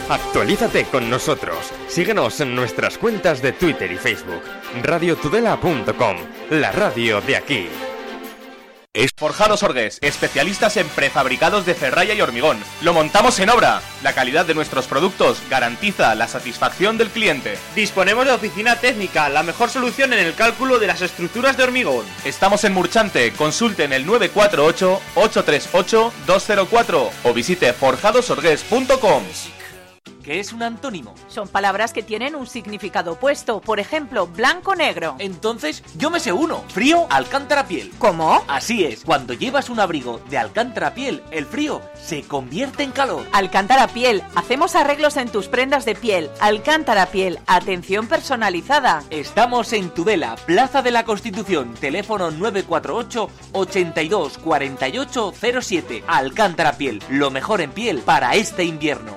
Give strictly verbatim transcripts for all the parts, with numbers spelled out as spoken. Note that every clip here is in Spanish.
Actualízate con nosotros. Síguenos en nuestras cuentas de Twitter y Facebook. radio tudela punto com, la radio de aquí. Forjados Orgués, especialistas en prefabricados de ferralla y hormigón. Lo montamos en obra. La calidad de nuestros productos garantiza la satisfacción del cliente. Disponemos de oficina técnica, la mejor solución en el cálculo de las estructuras de hormigón. Estamos en Murchante, consulte en el nueve cuatro ocho, ocho tres ocho, dos cero cuatro o visite forjados orgués punto com. ¿Qué es un antónimo? Son palabras que tienen un significado opuesto. Por ejemplo, blanco-negro. Entonces, yo me sé uno. Frío, alcántara piel. ¿Cómo? Así es. Cuando llevas un abrigo de alcántara piel, el frío se convierte en calor. Alcántara piel. Hacemos arreglos en tus prendas de piel. Alcántara piel. Atención personalizada. Estamos en Tudela, Plaza de la Constitución. Teléfono nueve cuatro ocho, ochenta y dos, cuarenta y ocho cero siete. Alcántara piel. Lo mejor en piel para este invierno.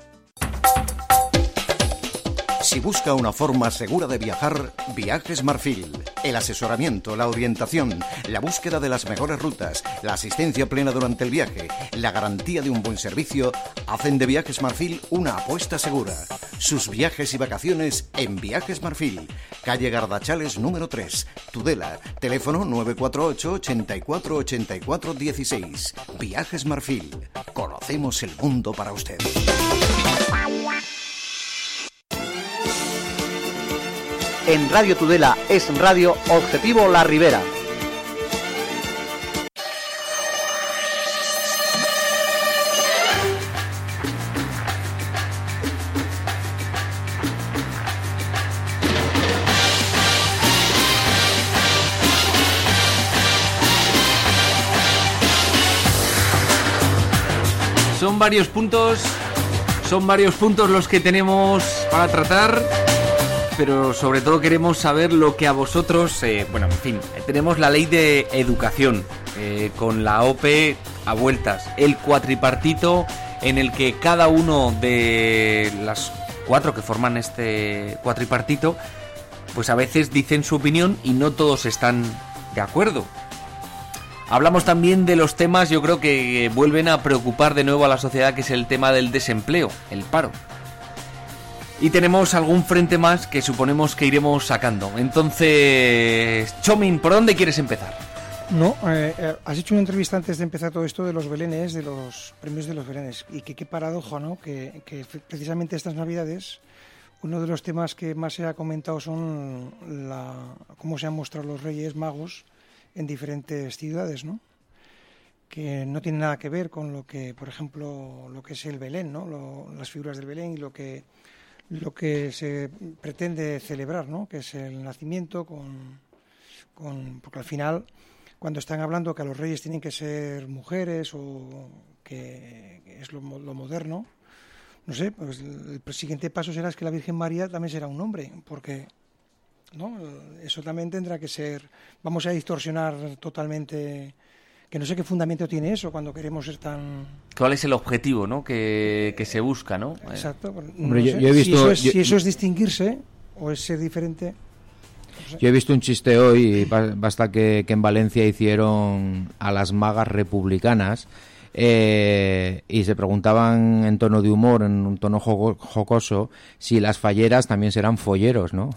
Si busca una forma segura de viajar, Viajes Marfil. El asesoramiento, la orientación, la búsqueda de las mejores rutas, la asistencia plena durante el viaje, la garantía de un buen servicio, hacen de Viajes Marfil una apuesta segura. Sus viajes y vacaciones en Viajes Marfil. Calle Gardachales número tres, Tudela. Teléfono nueve cuatro ocho, ochenta y cuatro, ochenta y cuatro dieciséis. Viajes Marfil. Conocemos el mundo para usted. En Radio Tudela es Radio Objetivo La Ribera. Son varios puntos, son varios puntos los que tenemos para tratar. Pero sobre todo queremos saber lo que a vosotros, eh, bueno, en fin, tenemos la ley de educación, eh, con la O P E a vueltas, el cuatripartito en el que cada uno de las cuatro que forman este cuatripartito, pues a veces dicen su opinión y no todos están de acuerdo. Hablamos también de los temas, yo creo que vuelven a preocupar de nuevo a la sociedad, que es el tema del desempleo, el paro. Y tenemos algún frente más que suponemos que iremos sacando. Entonces, Chomin, ¿por dónde quieres empezar? No, eh, eh, has hecho una entrevista antes de empezar todo esto de los belenes, de los premios de los belenes. Y que qué paradoja, ¿no? Que, que precisamente estas Navidades, uno de los temas que más se ha comentado son la, cómo se han mostrado los Reyes Magos en diferentes ciudades, ¿no? Que no tiene nada que ver con lo que, por ejemplo, lo que es el Belén, ¿no? Lo, las figuras del Belén y lo que... lo que se pretende celebrar, ¿no? Que es el nacimiento con, con porque al final cuando están hablando que a los reyes tienen que ser mujeres o que es lo, lo moderno, no sé, pues el, el siguiente paso será es que la Virgen María también será un hombre, porque no, eso también tendrá que ser, vamos a distorsionar totalmente. Que no sé qué fundamento tiene eso cuando queremos ser tan... ¿Cuál es el objetivo, no? que, que se busca, ¿no? Exacto. No Hombre, yo, sé. yo he visto, si, eso es, yo, si eso es distinguirse o es ser diferente... No sé. Yo he visto un chiste hoy, basta que, que en Valencia hicieron a las magas republicanas eh, y se preguntaban en tono de humor, en un tono jocoso, si las falleras también serán folleros, ¿no?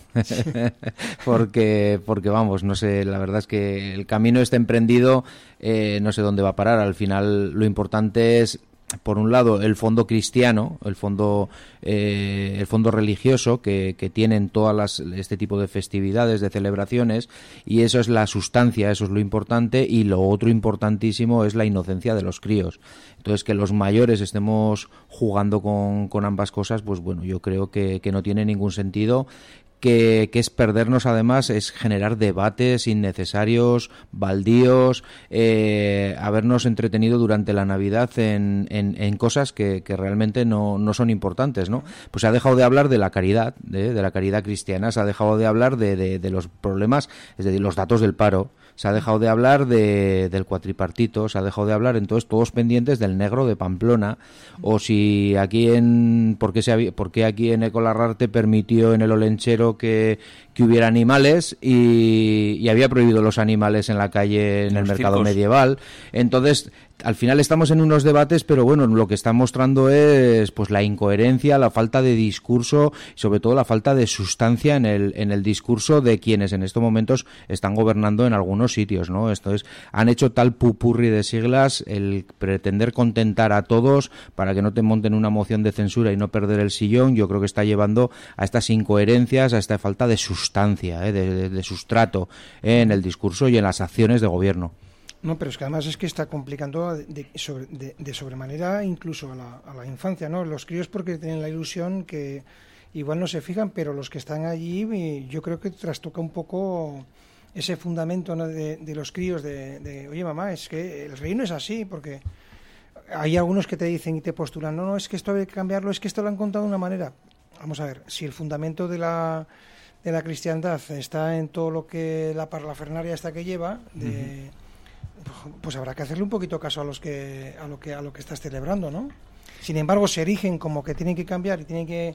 porque, porque vamos, no sé, la verdad es que el camino está emprendido, eh, no sé dónde va a parar. Al final lo importante es, por un lado, el fondo cristiano, el fondo eh, el fondo religioso que, que tienen todas las, este tipo de festividades, de celebraciones, y eso es la sustancia, eso es lo importante, y lo otro importantísimo es la inocencia de los críos. Entonces, que los mayores estemos jugando con, con ambas cosas, pues bueno, yo creo que, que no tiene ningún sentido. Que, que es perdernos, además, es generar debates innecesarios, baldíos, eh, habernos entretenido durante la Navidad en, en, en cosas que, que realmente no, no son importantes, ¿no? Pues se ha dejado de hablar de la caridad, de, de la caridad cristiana, se ha dejado de hablar de, de, de los problemas, es decir, los datos del paro, se ha dejado de hablar de, del cuatripartito, se ha dejado de hablar, entonces todos pendientes del negro de Pamplona, o si aquí en, ¿por qué, se había, por qué aquí en Ecolarrarte permitió en el Olenchero que, que hubiera animales y, y había prohibido los animales en la calle en el mercado medieval? Entonces al final estamos en unos debates, pero bueno, lo que está mostrando es pues la incoherencia, la falta de discurso, y sobre todo la falta de sustancia en el en el discurso de quienes en estos momentos están gobernando en algunos sitios, ¿no? Esto es, han hecho tal pupurri de siglas, el pretender contentar a todos para que no te monten una moción de censura y no perder el sillón, yo creo que está llevando a estas incoherencias, a esta falta de sustancia, ¿eh? de, de, de sustrato ¿eh? en el discurso y en las acciones de gobierno. No, pero es que además es que está complicando de, de, sobre, de, de sobremanera incluso a la, a la infancia, ¿no? Los críos porque tienen la ilusión que igual no se fijan, pero los que están allí yo creo que trastoca un poco ese fundamento, ¿no? de, de los críos de, de, oye mamá, es que el reino es así, porque hay algunos que te dicen y te postulan, no, no, es que esto hay que cambiarlo, es que esto lo han contado de una manera. Vamos a ver, si el fundamento de la de la cristiandad está en todo lo que la parafernalia esta que lleva, de... Uh-huh. pues habrá que hacerle un poquito caso a los que a lo que a lo que estás celebrando, ¿no? Sin embargo, se erigen como que tienen que cambiar y tienen que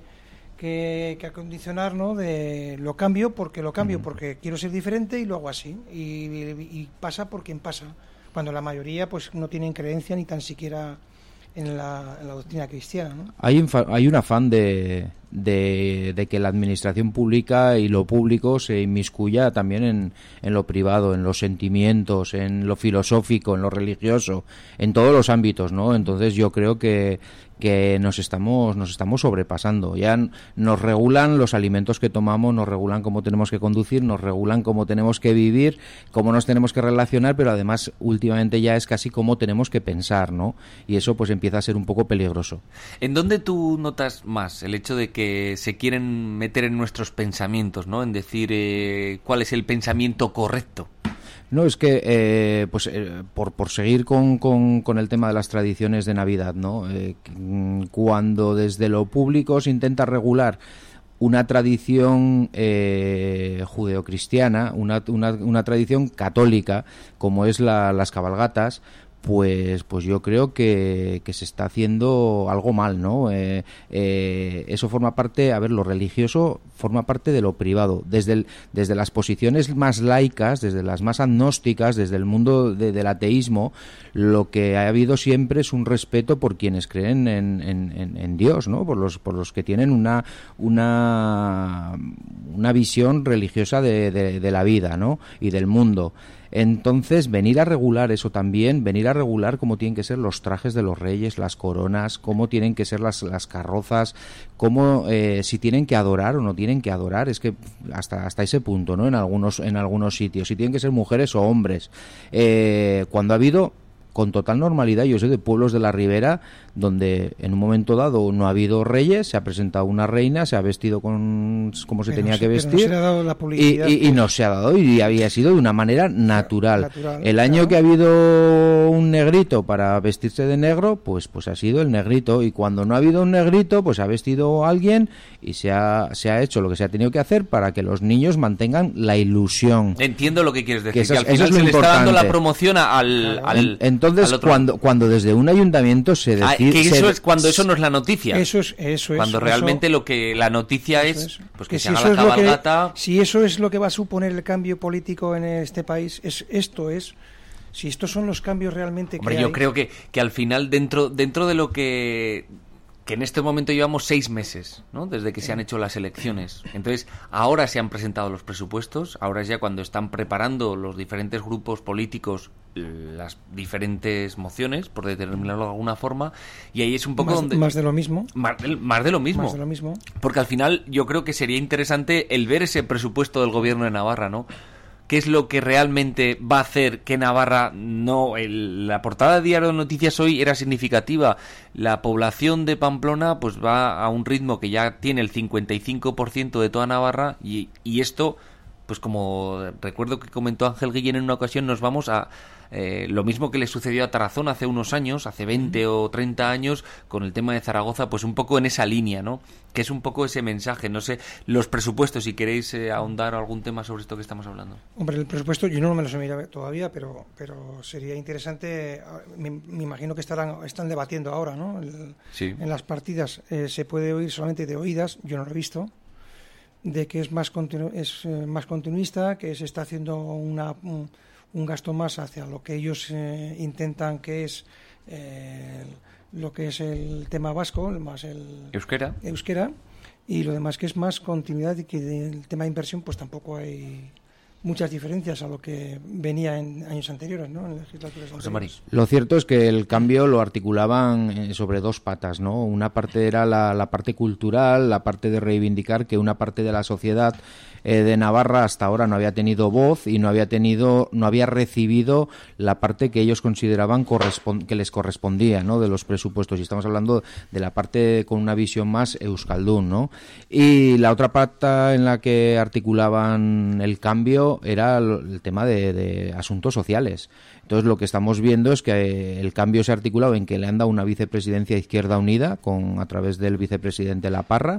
que, que acondicionar, ¿no? De lo cambio porque lo cambio, uh-huh. porque quiero ser diferente y lo hago así y, y, y pasa por quien pasa, cuando la mayoría pues no tienen creencia ni tan siquiera en la, en la doctrina cristiana, ¿no? Hay un, fa- hay un afán de, de, de que la administración pública y lo público se inmiscuya también en, en lo privado, en los sentimientos, en lo filosófico, en lo religioso, en todos los ámbitos, ¿no? Entonces yo creo que que nos estamos nos estamos sobrepasando. Ya nos regulan los alimentos que tomamos, nos regulan cómo tenemos que conducir, nos regulan cómo tenemos que vivir, cómo nos tenemos que relacionar, pero además últimamente ya es casi cómo tenemos que pensar, ¿no? Y eso pues empieza a ser un poco peligroso. ¿En dónde tú notas más el hecho de que se quieren meter en nuestros pensamientos, ¿no? En decir eh, cuál es el pensamiento correcto? No, es que, eh, pues, eh, por, por seguir con, con, con el tema de las tradiciones de Navidad, ¿no? Eh, cuando desde lo público se intenta regular una tradición eh, judeocristiana, una, una, una tradición católica, como es la, las cabalgatas, pues pues yo creo que, que se está haciendo algo mal, ¿no? Eh, eh, eso forma parte, a ver, lo religioso forma parte de lo privado. Desde el, desde las posiciones más laicas, desde las más agnósticas, desde el mundo de, del ateísmo, lo que ha habido siempre es un respeto por quienes creen en, en, en, en Dios, ¿no? Por los, por los que tienen una una, una visión religiosa de, de, de la vida, ¿no? Y del mundo. Entonces, venir a regular eso también, venir a regular cómo tienen que ser los trajes de los reyes, las coronas, cómo tienen que ser las, las carrozas, cómo eh, si tienen que adorar o no tienen que adorar, es que hasta hasta ese punto, ¿no? En algunos en algunos sitios, si tienen que ser mujeres o hombres. Eh, cuando ha habido con total normalidad, yo sé de pueblos de la Ribera donde en un momento dado no ha habido reyes, se ha presentado una reina, se ha vestido con como se pero tenía no, que vestir, no se le ha dado la publicidad, y, y, y no se ha dado y había sido de una manera natural. natural el año claro. que ha habido un negrito para vestirse de negro, pues pues ha sido el negrito, y cuando no ha habido un negrito, pues ha vestido a alguien y se ha, se ha hecho lo que se ha tenido que hacer para que los niños mantengan la ilusión. Entiendo lo que quieres decir, que, eso, que al final es se le importante. está dando la promoción al, al entonces al otro. cuando cuando desde un ayuntamiento se decide, ah, que eso se, es cuando eso no es la noticia, eso es eso es cuando realmente eso, lo que la noticia es, es pues que, que si se haga la cabalgata. Que, si eso es lo que va a suponer el cambio político en este país, es esto es si estos son los cambios realmente Hombre, que yo hay. creo que, que al final dentro dentro de lo que que en este momento llevamos seis meses, ¿no? Desde que se han hecho las elecciones. Entonces, ahora se han presentado los presupuestos, ahora es ya cuando están preparando los diferentes grupos políticos las diferentes mociones, por determinarlo de alguna forma, y ahí es un poco más, donde... Más de lo mismo. Más de, más de lo mismo. Más de lo mismo. Porque al final yo creo que sería interesante el ver ese presupuesto del gobierno de Navarra, ¿no? ¿Qué es lo que realmente va a hacer que Navarra no... El, la portada de Diario de Noticias hoy era significativa. La población de Pamplona pues va a un ritmo que ya tiene el cincuenta y cinco por ciento de toda Navarra y, y esto, pues como recuerdo que comentó Ángel Guillén en una ocasión, nos vamos a... Eh, lo mismo que le sucedió a Tarazona hace unos años, hace veinte o treinta años, con el tema de Zaragoza, pues un poco en esa línea, ¿no? Que es un poco ese mensaje, no sé, los presupuestos, si queréis eh, ahondar algún tema sobre esto que estamos hablando. Hombre, el presupuesto yo no me lo sé mirar todavía, pero pero sería interesante, me, me imagino que estarán están debatiendo ahora, ¿no? El, sí. En las partidas eh, se puede oír solamente de oídas, yo no lo he visto, de que es más continu, es eh, más continuista, que se está haciendo una... Un, un gasto más hacia lo que ellos eh, intentan, que es eh, lo que es el tema vasco, más el euskera, euskera, y lo demás que es más continuidad, y que del tema de inversión pues tampoco hay muchas diferencias a lo que venía en años anteriores, ¿no? En legislaturas anteriores. Lo cierto es que el cambio lo articulaban sobre dos patas, ¿no? Una parte era la, la parte cultural, la parte de reivindicar que una parte de la sociedad eh, de Navarra hasta ahora no había tenido voz y no había tenido, no había recibido la parte que ellos consideraban correspond- que les correspondía, ¿no? De los presupuestos. Y estamos hablando de la parte con una visión más euskaldún, ¿no? Y la otra pata en la que articulaban el cambio era el tema de, de asuntos sociales. Entonces lo que estamos viendo es que el cambio se ha articulado en que le han dado una vicepresidencia Izquierda Unida con a través del vicepresidente La Parra.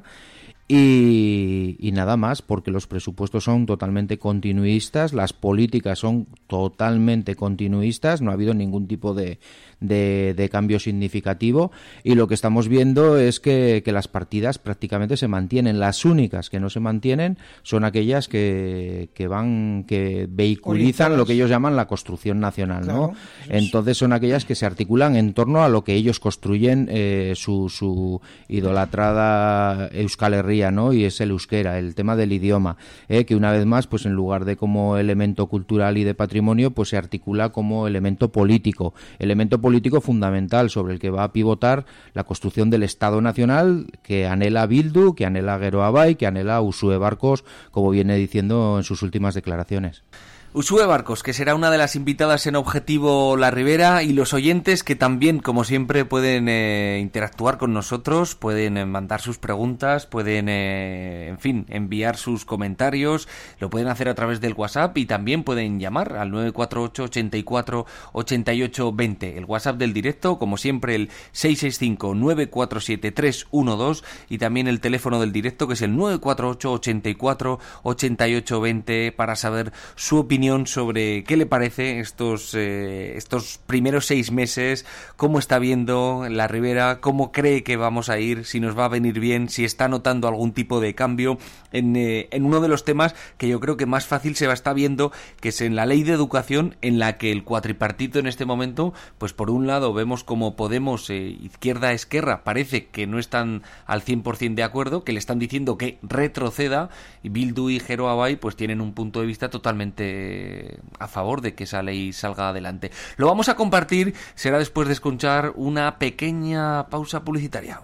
Y, y nada más, porque los presupuestos son totalmente continuistas, las políticas son totalmente continuistas, no ha habido ningún tipo de, de, de cambio significativo, y lo que estamos viendo es que, que las partidas prácticamente se mantienen. Las únicas que no se mantienen son aquellas que, que van, que vehiculizan Orientadas. Lo que ellos llaman la construcción nacional, ¿no? Claro, entonces son aquellas que se articulan en torno a lo que ellos construyen, eh, su, su idolatrada Euskal Herria, ¿no? Y es el euskera, el tema del idioma, ¿eh? Que una vez más, pues en lugar de como elemento cultural y de patrimonio, pues se articula como elemento político, elemento político fundamental sobre el que va a pivotar la construcción del Estado Nacional que anhela Bildu, que anhela Gero Abay, que anhela Uxue Barkos, como viene diciendo en sus últimas declaraciones. Uxue Barkos, que será una de las invitadas en Objetivo La Ribera, y los oyentes que también, como siempre, pueden eh, interactuar con nosotros, pueden eh, mandar sus preguntas, pueden, eh, en fin, enviar sus comentarios, lo pueden hacer a través del WhatsApp y también pueden llamar al nueve cuatro ocho, ochenta y cuatro, ochenta y ocho, veinte. El WhatsApp del directo, como siempre, el seis seis cinco, nueve cuatro siete, tres uno dos, y también el teléfono del directo, que es el nueve cuatro ocho, ochenta y cuatro, ochenta y ocho, veinte, para saber su opinión sobre qué le parece estos eh, estos primeros seis meses, cómo está viendo la Ribera, cómo cree que vamos a ir, si nos va a venir bien, si está notando algún tipo de cambio en, eh, en uno de los temas que yo creo que más fácil se va a estar viendo, que es en la ley de educación, en la que el cuatripartito en este momento, pues por un lado vemos como Podemos, eh, Izquierda Esquerra, parece que no están al cien por ciento de acuerdo, que le están diciendo que retroceda, y Bildu y Gero Abay pues tienen un punto de vista totalmente a favor de que esa ley salga adelante. Lo vamos a compartir, será después de escuchar una pequeña pausa publicitaria.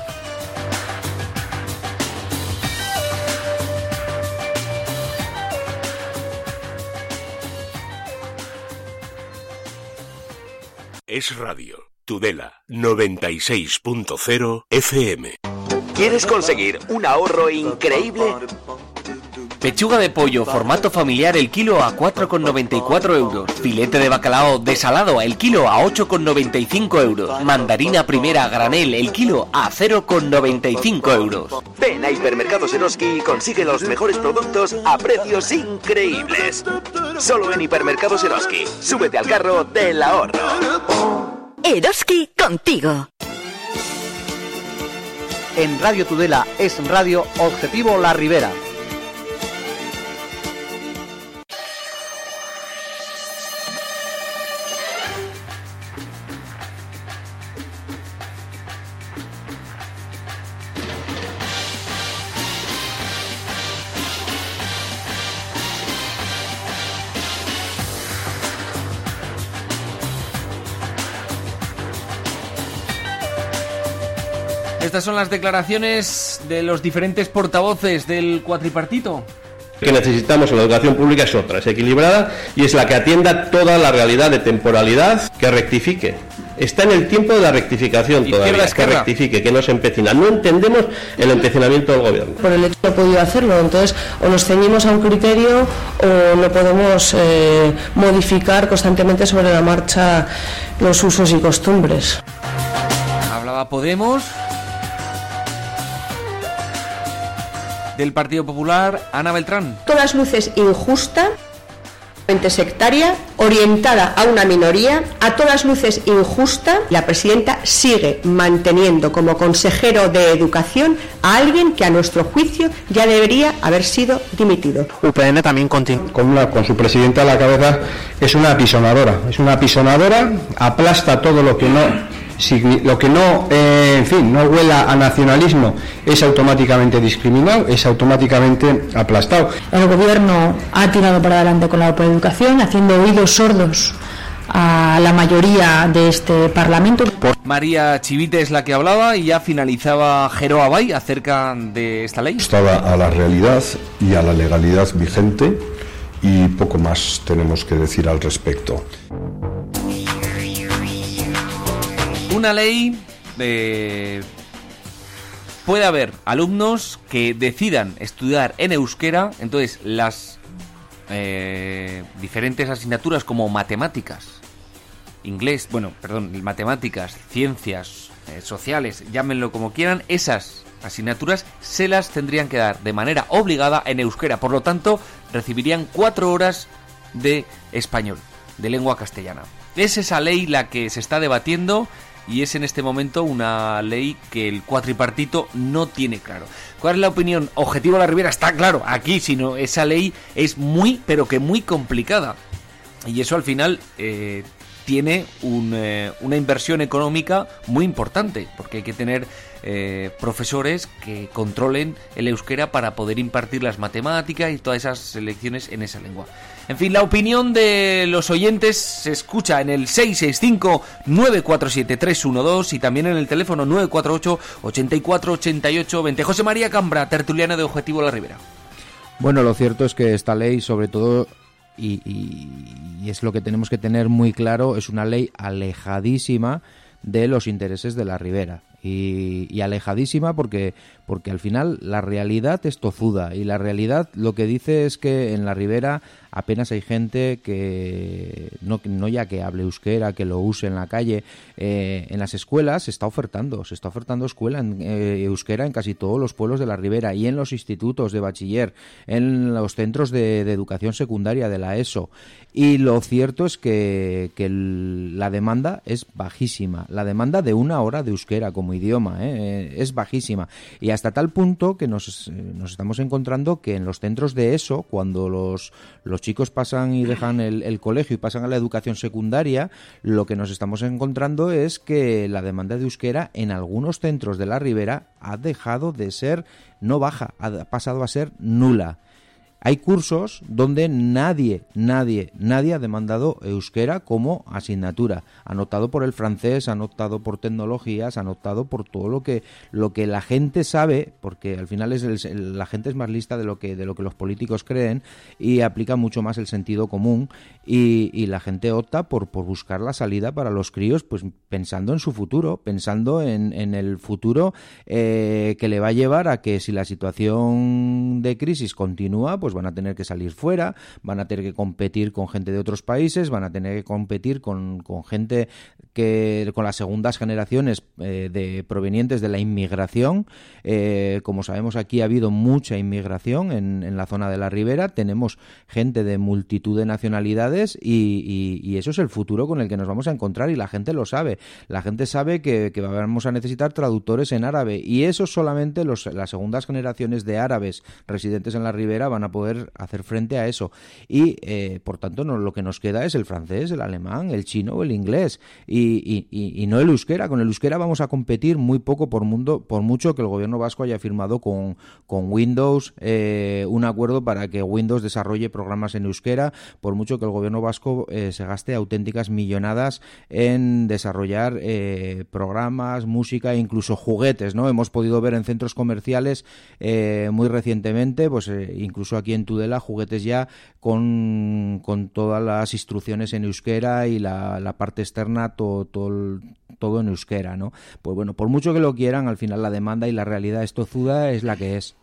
Es Radio, Tudela, noventa y seis punto cero F M. ¿Quieres conseguir un ahorro increíble? Pechuga de pollo, formato familiar, el kilo a cuatro con noventa y cuatro euros. Filete de bacalao desalado, el kilo a ocho con noventa y cinco euros. Mandarina primera a granel, el kilo a cero con noventa y cinco euros. Ven a Hipermercados Eroski y consigue los mejores productos a precios increíbles. Solo en Hipermercados Eroski. Súbete al carro del ahorro. Eroski contigo. En Radio Tudela es Radio Objetivo La Ribera. Estas son las declaraciones de los diferentes portavoces del cuatripartito. Que necesitamos en la educación pública es otra, es equilibrada y es la que atienda toda la realidad de temporalidad, que rectifique. Está en el tiempo de la rectificación todavía, que rectifique, que no se empecina. No entendemos el empecinamiento del gobierno. Por el hecho no ha podido hacerlo, entonces o nos ceñimos a un criterio o no podemos eh, modificar constantemente sobre la marcha los usos y costumbres. Hablaba Podemos. Del Partido Popular, Ana Beltrán. Todas luces injusta. sectaria, orientada a una minoría, a todas luces injusta. La presidenta sigue manteniendo como consejero de Educación a alguien que a nuestro juicio ya debería haber sido dimitido. U P N también continúa. Con, la, con su presidenta a la cabeza, es una apisonadora, es una apisonadora, aplasta todo lo que no... Si lo que no, eh, en fin, no huela a nacionalismo es automáticamente discriminado, es automáticamente aplastado. El gobierno ha tirado para adelante con la Open Educación, haciendo oídos sordos a la mayoría de este Parlamento. María Chivite es la que hablaba y ya finalizaba Jero Abay acerca de esta ley. Estaba a la realidad y a la legalidad vigente y poco más tenemos que decir al respecto. Una ley de... Puede haber alumnos que decidan estudiar en euskera, entonces las eh, diferentes asignaturas como matemáticas, inglés, bueno, perdón, matemáticas, ciencias eh, sociales, llámenlo como quieran, esas asignaturas se las tendrían que dar de manera obligada en euskera, por lo tanto recibirían cuatro horas de español, de lengua castellana. Es esa ley la que se está debatiendo y es en este momento una ley que el cuatripartito no tiene claro. ¿Cuál es la opinión? Objetivo La Ribera está claro, aquí, sino esa ley es muy, pero que muy complicada. Y eso al final eh, tiene un, eh, una inversión económica muy importante, porque hay que tener eh, profesores que controlen el euskera para poder impartir las matemáticas y todas esas lecciones en esa lengua. En fin, la opinión de los oyentes se escucha en el seis seis cinco, nueve cuatro siete, tres uno dos y también en el teléfono nueve cuatro ocho, ocho cuatro, ocho ocho dos cero. José María Cambra, tertuliano de Objetivo La Ribera. Bueno, lo cierto es que esta ley, sobre todo, y, y, y es lo que tenemos que tener muy claro, es una ley alejadísima de los intereses de la Ribera. Y, y alejadísima porque, porque al final la realidad es tozuda y la realidad lo que dice es que en la Ribera apenas hay gente que no, no ya que hable euskera, que lo use en la calle. Eh, en las escuelas se está ofertando, se está ofertando escuela en eh, euskera en casi todos los pueblos de la Ribera y en los institutos de bachiller, en los centros de, de educación secundaria de la ESO. Y lo cierto es que, que el, la demanda es bajísima, la demanda de una hora de euskera como idioma ¿eh? es bajísima y hasta tal punto que nos, nos estamos encontrando que en los centros de ESO, cuando los, los chicos pasan y dejan el, el colegio y pasan a la educación secundaria, lo que nos estamos encontrando es que la demanda de euskera en algunos centros de la Ribera ha dejado de ser, no baja, ha pasado a ser nula. Hay cursos donde nadie, nadie, nadie ha demandado euskera como asignatura. Han optado por el francés, han optado por tecnologías, han optado por todo lo que lo que la gente sabe, porque al final es el, la gente es más lista de lo que de lo que los políticos creen y aplica mucho más el sentido común y, y la gente opta por, por buscar la salida para los críos, pues pensando en su futuro, pensando en, en el futuro eh, que le va a llevar a que si la situación de crisis continúa, pues van a tener que salir fuera, van a tener que competir con gente de otros países, van a tener que competir con, con gente que con las segundas generaciones eh, de provenientes de la inmigración. Eh, como sabemos, aquí ha habido mucha inmigración en, en la zona de la Ribera, tenemos gente de multitud de nacionalidades y, y, y eso es el futuro con el que nos vamos a encontrar y la gente lo sabe. La gente sabe que, que vamos a necesitar traductores en árabe y eso solamente los, las segundas generaciones de árabes residentes en la Ribera van a poder hacer frente a eso y eh, por tanto no, lo que nos queda es el francés, el alemán, el chino o el inglés y, y, y, y no el euskera. Con el euskera vamos a competir muy poco por mundo por mucho que el gobierno vasco haya firmado con, con Windows eh, un acuerdo para que Windows desarrolle programas en euskera, por mucho que el gobierno vasco eh, se gaste auténticas millonadas en desarrollar eh, programas, música e incluso juguetes, ¿no? Hemos podido ver en centros comerciales eh, muy recientemente, pues eh, incluso aquí en Tudela, juguetes ya con, con todas las instrucciones en euskera y la, la parte externa todo, todo, todo en euskera, ¿no? Pues bueno, por mucho que lo quieran, al final la demanda y la realidad es tozuda, es la que es.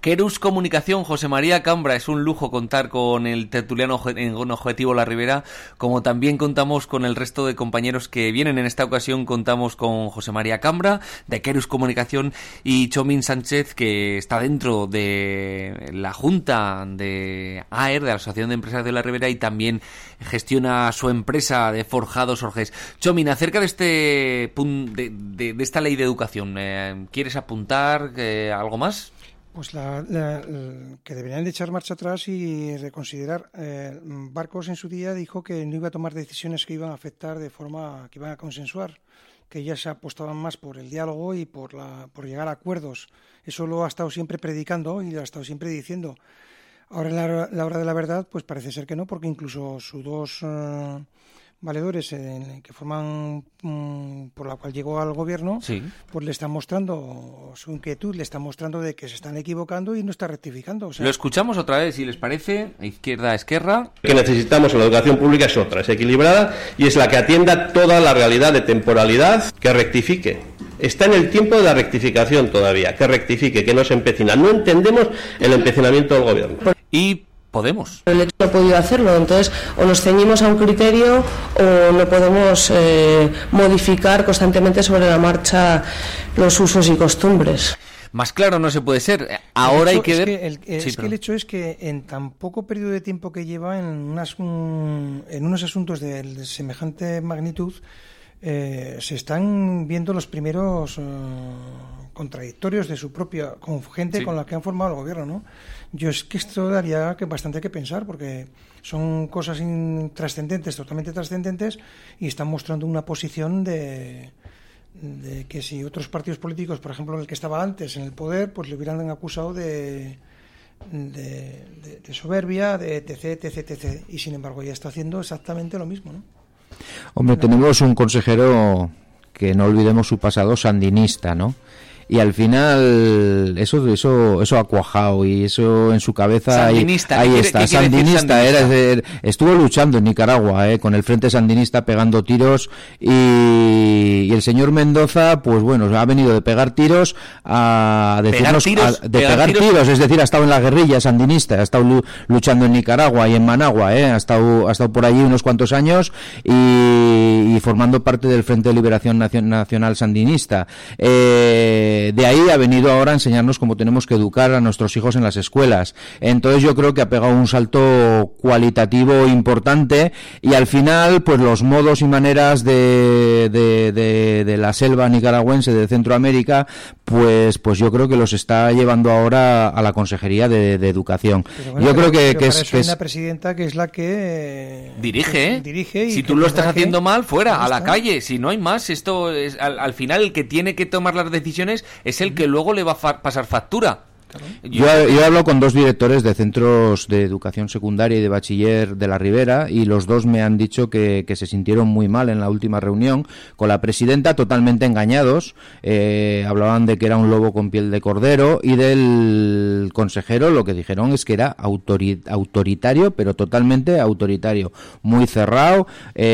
Querus Comunicación, José María Cambra, es un lujo contar con el tertuliano en Objetivo La Ribera, como también contamos con el resto de compañeros que vienen. En esta ocasión contamos con José María Cambra, de Querus Comunicación, y Chomín Sánchez, que está dentro de la Junta de A E R, de la Asociación de Empresarios de La Ribera, y también gestiona su empresa de Forjados Orgés. Chomín, acerca de este de, de, de esta ley de educación, eh, ¿quieres apuntar eh, algo más? Pues la, la, la, que deberían de echar marcha atrás y reconsiderar. Eh, Barcos en su día dijo que no iba a tomar decisiones que iban a afectar de forma que iban a consensuar, que ya se apostaban más por el diálogo y por, la, por llegar a acuerdos. Eso lo ha estado siempre predicando y lo ha estado siempre diciendo. Ahora en la, la hora de la verdad, pues parece ser que no, porque incluso sus dos uh, valedores eh, que forman, um, por la cual llegó al gobierno, sí, pues le están mostrando su inquietud, le están mostrando de que se están equivocando y no está rectificando. O sea, lo escuchamos otra vez, si les parece, izquierda, esquerra. Lo que necesitamos en la educación pública es otra, es equilibrada y es la que atienda toda la realidad de temporalidad, que rectifique. Está en el tiempo de la rectificación todavía, que rectifique, que no se empecina. No entendemos el empecinamiento del gobierno. Y Podemos. El hecho no ha podido hacerlo, entonces o nos ceñimos a un criterio o no podemos eh, modificar constantemente sobre la marcha los usos y costumbres. Más claro no se puede ser. Ahora hay que ver... Es, que el, es sí, que el hecho es que en tan poco periodo de tiempo que lleva en, unas, un, en unos asuntos de, de semejante magnitud, eh, se están viendo los primeros uh, contradictorios de su propia, con gente sí. con la que han formado el gobierno, ¿no? Yo es que esto daría que bastante que pensar, porque son cosas trascendentes, totalmente trascendentes, y están mostrando una posición de, de que si otros partidos políticos, por ejemplo el que estaba antes en el poder, pues le hubieran acusado de, de, de, de soberbia, de etc, etc, etc, y sin embargo ya está haciendo exactamente lo mismo, ¿no? Hombre, bueno, tenemos un consejero que no olvidemos su pasado sandinista, ¿no? Y al final eso eso eso ha cuajado y eso en su cabeza sandinista, ahí, ahí quiere, está sandinista, sandinista era estuvo luchando en Nicaragua eh, con el Frente Sandinista pegando tiros y, y el señor Mendoza pues bueno ha venido de pegar tiros a decirnos pegar tiros, a, de pegar, pegar tiros, tiros es decir ha estado en la guerrilla sandinista ha estado luchando en Nicaragua y en Managua eh, ha estado ha estado por allí unos cuantos años y, y formando parte del Frente de Liberación Nacional Sandinista. eh De ahí ha venido ahora a enseñarnos cómo tenemos que educar a nuestros hijos en las escuelas. Entonces yo creo que ha pegado un salto cualitativo importante y al final pues los modos y maneras de, de, de, de la selva nicaragüense de Centroamérica pues pues yo creo que los está llevando ahora a la Consejería de, de Educación. Bueno, yo creo que, pero que para es... eso que hay es... una presidenta que es la que... Dirige, ¿eh? Dirige y si tú lo estás haciendo que... mal, fuera, a la está. calle. Si no hay más, esto es, al, al final el que tiene que tomar las decisiones es el que luego le va a fa- pasar factura. Yo, yo he hablado con dos directores de centros de educación secundaria y de bachiller de la Ribera y los dos me han dicho que, que se sintieron muy mal en la última reunión con la presidenta, totalmente engañados. Eh, hablaban de que era un lobo con piel de cordero y del consejero lo que dijeron es que era autori- autoritario, pero totalmente autoritario, muy cerrado,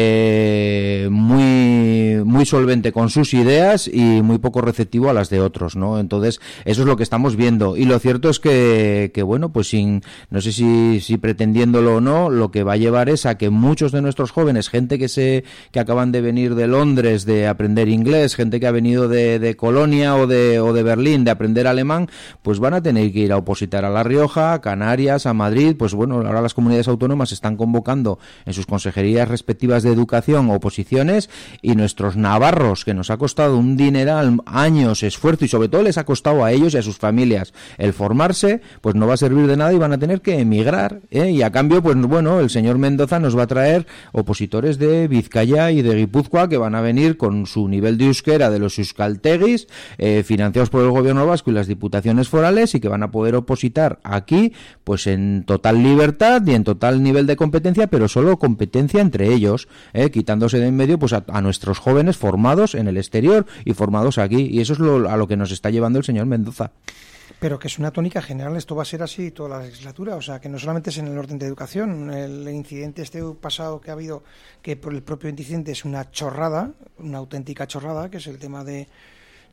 eh, muy muy solvente con sus ideas y muy poco receptivo a las de otros, ¿no? Entonces eso es lo que estamos viendo y lo cierto es que, que bueno, pues sin, no sé si, si pretendiéndolo o no, lo que va a llevar es a que muchos de nuestros jóvenes, gente que se, que acaban de venir de Londres de aprender inglés, gente que ha venido de, de Colonia o de, o de Berlín de aprender alemán, pues van a tener que ir a opositar a La Rioja, a Canarias, a Madrid, pues bueno, ahora las comunidades autónomas están convocando en sus consejerías respectivas de educación oposiciones y nuestros navarros, que nos ha costado un dineral, años, esfuerzo y sobre todo les ha costado a ellos y a sus familias el formarse, pues no va a servir de nada y van a tener que emigrar, ¿eh? Y a cambio, pues bueno, el señor Mendoza nos va a traer opositores de Vizcaya y de Guipúzcoa que van a venir con su nivel de euskera de los euskalteguis, eh, financiados por el gobierno vasco y las diputaciones forales y que van a poder opositar aquí, pues en total libertad y en total nivel de competencia, pero solo competencia entre ellos, ¿eh? Quitándose de en medio pues a, a nuestros jóvenes formados en el exterior y formados aquí, y eso es lo, a lo que nos está llevando el señor Mendoza. Pero que es una tónica general, esto va a ser así toda la legislatura, o sea, que no solamente es en el orden de educación, el incidente este pasado que ha habido, que por el propio incidente es una chorrada, una auténtica chorrada, que es el tema de,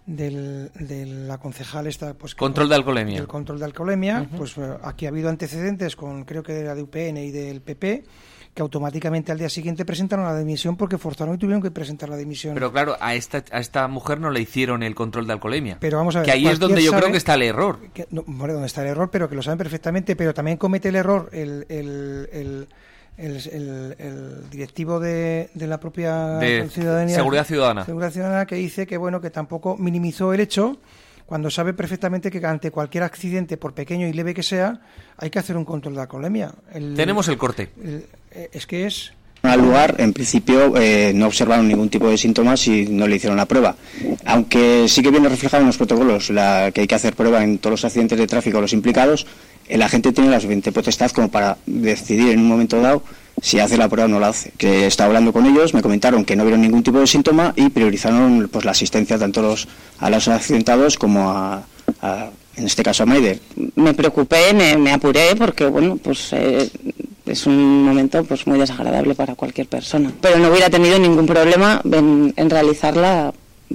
del, de la concejal esta, pues control de alcoholemia. El control de alcoholemia, uh-huh. Pues aquí ha habido antecedentes con, creo que de la de U P N y del P P, que automáticamente al día siguiente presentaron la dimisión porque forzaron y tuvieron que presentar la dimisión. Pero claro, a esta a esta mujer no le hicieron el control de alcoholemia. Pero vamos a ver, que ahí es donde yo creo que está el error. Que, no, bueno, donde está el error, pero que lo saben perfectamente, pero también comete el error el el, el El, el, el directivo de, de la propia de ciudadanía, Seguridad Ciudadana. Seguridad Ciudadana, que dice que bueno que tampoco minimizó el hecho cuando sabe perfectamente que ante cualquier accidente, por pequeño y leve que sea, hay que hacer un control de alcoholemia. El, Tenemos el corte. El, es que es... Al lugar, en principio, eh, no observaron ningún tipo de síntomas y no le hicieron la prueba. Aunque sí que viene reflejado en los protocolos la, que hay que hacer prueba en todos los accidentes de tráfico a los implicados, el agente tiene la suficiente potestad como para decidir en un momento dado si hace la prueba o no la hace. Que estaba hablando con ellos, me comentaron que no vieron ningún tipo de síntoma y priorizaron pues la asistencia tanto los, a los accidentados como a, a, en este caso, a Maider. Me preocupé, me, me apuré porque, bueno, pues eh, es un momento pues muy desagradable para cualquier persona. Pero no hubiera tenido ningún problema en, en realizarla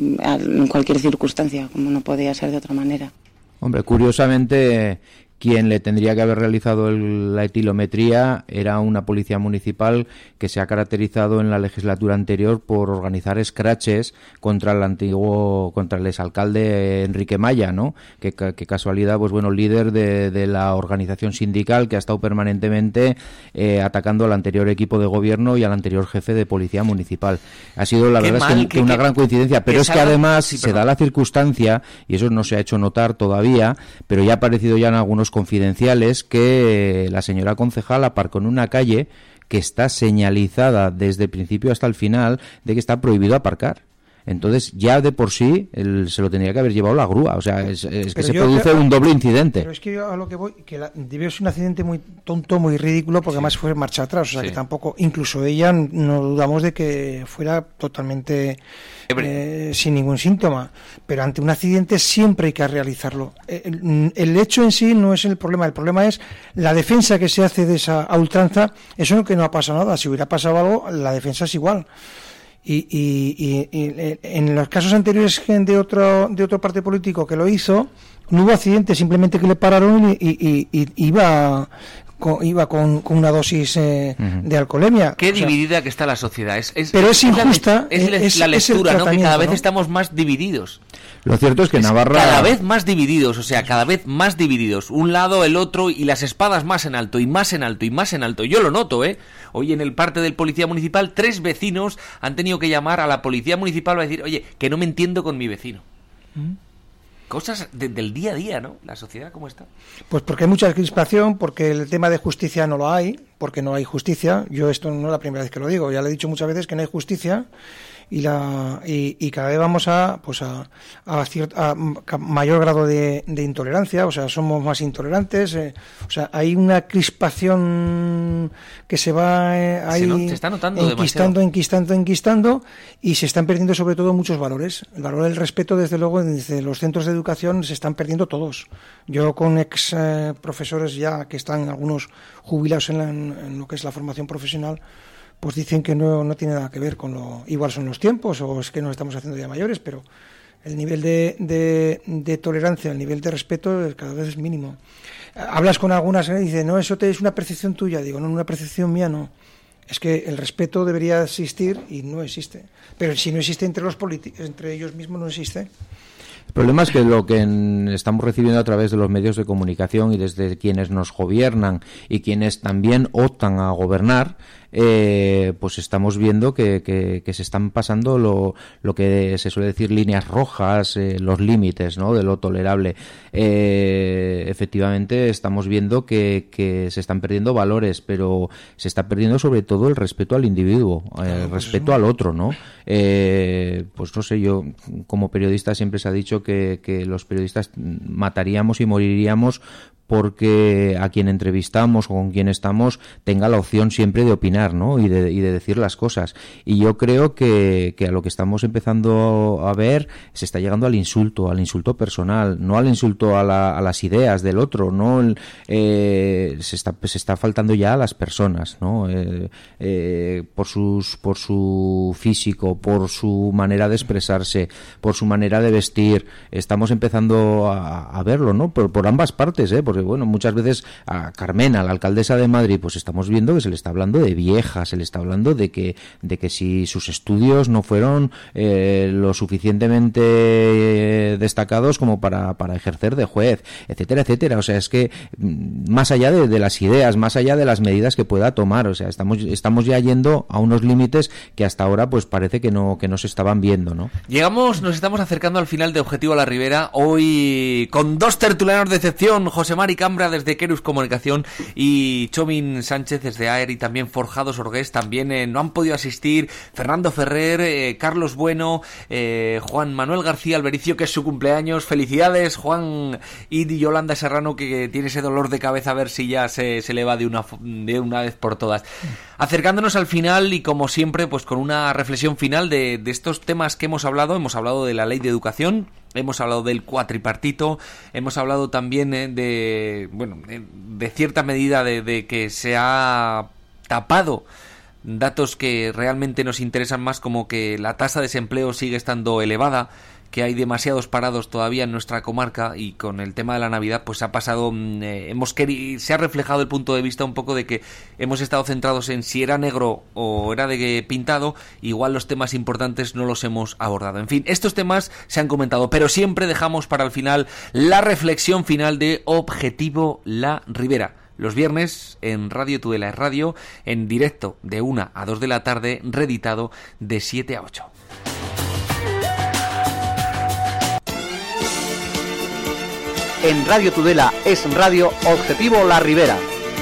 en cualquier circunstancia, como no podía ser de otra manera. Hombre, curiosamente, quien le tendría que haber realizado el, la etilometría era una policía municipal que se ha caracterizado en la legislatura anterior por organizar escraches contra el antiguo, contra el exalcalde Enrique Maya, ¿no? Que, que casualidad, pues bueno, líder de, de la organización sindical que ha estado permanentemente eh, atacando al anterior equipo de gobierno y al anterior jefe de policía municipal. Ha sido, la Qué verdad, mal, es que, que, que una que, gran coincidencia, pero que es que salga... además sí, se da la circunstancia, y eso no se ha hecho notar todavía, pero ya ha aparecido ya en algunos confidenciales que la señora concejal aparcó en una calle que está señalizada desde el principio hasta el final de que está prohibido aparcar. Entonces ya de por sí el, se lo tendría que haber llevado la grúa. O sea, es, es que se produce creo, un doble incidente. Pero es que yo a lo que voy, que la, debió ser un accidente muy tonto, muy ridículo, porque sí. Además fue marcha atrás. O sea, sí. Que tampoco, incluso ella, no dudamos de que fuera totalmente eh, sin ningún síntoma. Pero ante un accidente siempre hay que realizarlo. El, el hecho en sí no es el problema. El problema es la defensa que se hace de esa a ultranza. Eso no que no ha pasado nada. Si hubiera pasado algo, la defensa es igual. Y, y, y, y en los casos anteriores de otro de otro partido político que lo hizo, no hubo accidente, simplemente que le pararon y, y, y, y iba con, iba con, con una dosis eh, uh-huh. de alcoholemia. Qué o sea, dividida que está la sociedad. Es, es, pero es, es injusta. La, es, es la lectura, ¿no? Que cada vez ¿no? estamos más divididos. Lo cierto es que es Navarra... Cada vez más divididos, o sea, cada vez más divididos. Un lado, el otro, y las espadas más en alto, y más en alto, y más en alto. Yo lo noto, ¿eh? Hoy en el parte del Policía Municipal, tres vecinos han tenido que llamar a la Policía Municipal para decir, oye, que no me entiendo con mi vecino. ¿Mm? Cosas de, del día a día, ¿no? La sociedad, ¿cómo está? Pues porque hay mucha crispación, porque el tema de justicia no lo hay, porque no hay justicia. Yo esto no es la primera vez que lo digo, ya le he dicho muchas veces que no hay justicia. Y, la, y, y cada vez vamos a pues a, a, ciert, a mayor grado de, de intolerancia, o sea, somos más intolerantes, eh, o sea, hay una crispación que se va eh, ahí se, no, se está notando enquistando, demasiado. enquistando, enquistando, y se están perdiendo sobre todo muchos valores. El valor del respeto, desde luego, desde los centros de educación se están perdiendo todos. Yo con ex eh, profesores ya que están algunos jubilados en, la, en, en lo que es la formación profesional, pues dicen que no, no tiene nada que ver con lo... Igual son los tiempos o es que nos estamos haciendo ya mayores, pero el nivel de, de, de tolerancia, el nivel de respeto cada vez es mínimo. Hablas con algunas y dicen, no, eso te es una percepción tuya. Digo, no, una percepción mía no. Es que el respeto debería existir y no existe. Pero si no existe entre los políticos, entre ellos mismos no existe. El problema es que lo que en, estamos recibiendo a través de los medios de comunicación y desde quienes nos gobiernan y quienes también optan a gobernar, eh, pues estamos viendo que, que, que se están pasando lo, lo que se suele decir líneas rojas, eh, los límites, ¿no?, de lo tolerable. Eh, efectivamente estamos viendo que, que se están perdiendo valores, pero se está perdiendo sobre todo el respeto al individuo, eh, el respeto al otro, ¿no? Eh, pues no sé, yo como periodista siempre se ha dicho que, que los periodistas mataríamos y moriríamos porque a quien entrevistamos o con quien estamos tenga la opción siempre de opinar, ¿no? Y de, y de decir las cosas. Y yo creo que, que a lo que estamos empezando a ver se está llegando al insulto, al insulto personal, no al insulto a, la, a las ideas del otro, ¿no? Eh, se está se está faltando ya a las personas, ¿no? Eh, eh, por sus por su físico, por su manera de expresarse, por su manera de vestir. Estamos empezando a, a verlo, ¿no? Por, por ambas partes, ¿eh? Porque, bueno, muchas veces a Carmena, la alcaldesa de Madrid, pues estamos viendo que se le está hablando de vieja, se le está hablando de que de que si sus estudios no fueron eh, lo suficientemente eh, destacados como para, para ejercer de juez, etcétera, etcétera. O sea, es que más allá de, de las ideas, más allá de las medidas que pueda tomar, o sea, estamos estamos ya yendo a unos límites que hasta ahora pues parece que no que no se estaban viendo, ¿no? Llegamos, nos estamos acercando al final de Objetivo La Ribera, hoy con dos tertulianos de excepción, José Mari Cambra desde Querus Comunicación y Chomin Sánchez desde A E R, y también Forjados Orgués, también eh, no han podido asistir Fernando Ferrer, eh, Carlos Bueno, eh, Juan Manuel García Albericio, que es su cumpleaños. Felicidades, Juan, y Yolanda Serrano, que, que tiene ese dolor de cabeza a ver si ya se, se le va de una, de una vez por todas. Acercándonos al final y como siempre pues con una reflexión final de, de estos temas que hemos hablado. Hemos hablado de la ley de educación, hemos hablado del cuatripartito, hemos hablado también eh, de, bueno, de, de cierta medida de, de que se ha tapado datos que realmente nos interesan más, como que la tasa de desempleo sigue estando elevada, que hay demasiados parados todavía en nuestra comarca, y con el tema de la Navidad pues ha pasado, eh, hemos querido, se ha reflejado el punto de vista un poco de que hemos estado centrados en si era negro o era de pintado, igual los temas importantes no los hemos abordado. En fin, estos temas se han comentado, pero siempre dejamos para el final la reflexión final de Objetivo La Ribera. Los viernes en Radio Tudela Radio, en directo de una a dos de la tarde, reeditado de siete a ocho. En Radio Tudela es Radio Objetivo La Ribera.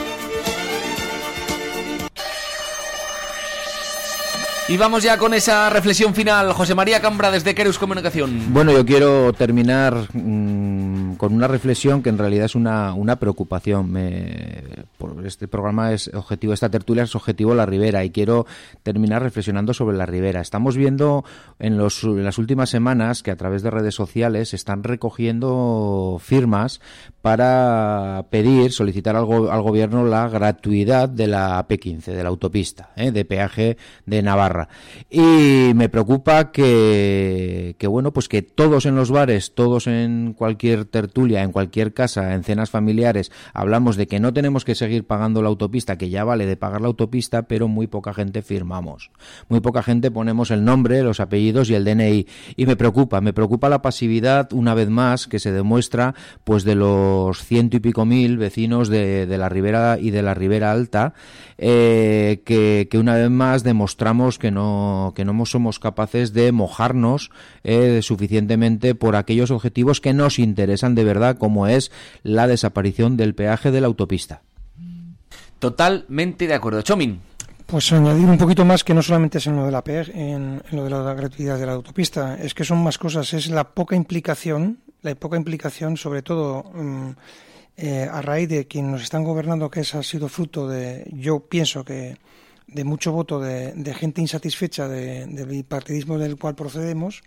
Y vamos ya con esa reflexión final. José María Cambra desde Querus Comunicación. Bueno, yo quiero terminar mmm, con una reflexión que en realidad es una, una preocupación. Me, por este programa es objetivo, esta tertulia es Objetivo La Ribera, y quiero terminar reflexionando sobre la Ribera. Estamos viendo en, los, en las últimas semanas que a través de redes sociales se están recogiendo firmas para pedir, solicitar al, go, al gobierno la gratuidad de la P quince, de la autopista, ¿eh? de peaje de Navarra. Y me preocupa que, que bueno, pues que todos en los bares, todos en cualquier tertulia, en cualquier casa, en cenas familiares, hablamos de que no tenemos que seguir pagando la autopista, que ya vale de pagar la autopista, pero muy poca gente firmamos. Muy poca gente ponemos el nombre, los apellidos y el D N I. Y me preocupa, me preocupa la pasividad, una vez más, que se demuestra pues de los ciento y pico mil vecinos de, de la Ribera y de la Ribera Alta, eh, que, que una vez más demostramos que no que no somos capaces de mojarnos eh, suficientemente por aquellos objetivos que nos interesan de verdad, como es la desaparición del peaje de la autopista. Totalmente de acuerdo. Chomin. Pues añadir un poquito más, que no solamente es en lo de la P E G, en, en lo de la gratuidad de la autopista, es que son más cosas, es la poca implicación, la poca implicación sobre todo um, eh, a raíz de quienes nos están gobernando, que eso ha sido fruto de, yo pienso que de mucho voto de, de gente insatisfecha de, del bipartidismo del cual procedemos,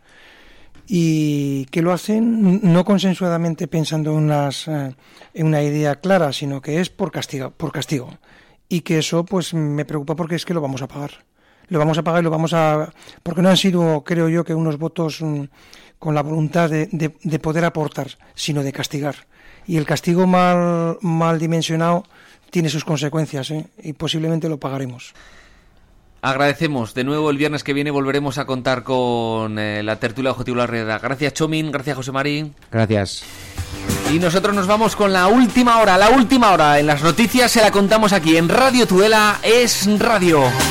y que lo hacen no consensuadamente pensando en, unas, eh, en una idea clara, sino que es por castigo, por castigo. Y que eso pues me preocupa, porque es que lo vamos a pagar. Lo vamos a pagar y lo vamos a... Porque no han sido, creo yo, que unos votos mm, con la voluntad de, de, de poder aportar, sino de castigar. Y el castigo mal, mal dimensionado tiene sus consecuencias, ¿eh? Y posiblemente lo pagaremos. Agradecemos. De nuevo, el viernes que viene volveremos a contar con eh, la tertulia Objetivo La Ribera. Gracias, Chomin. Gracias, José Marí. Gracias. Y nosotros nos vamos con la última hora. La última hora en las noticias se la contamos aquí en Radio Tudela es Radio.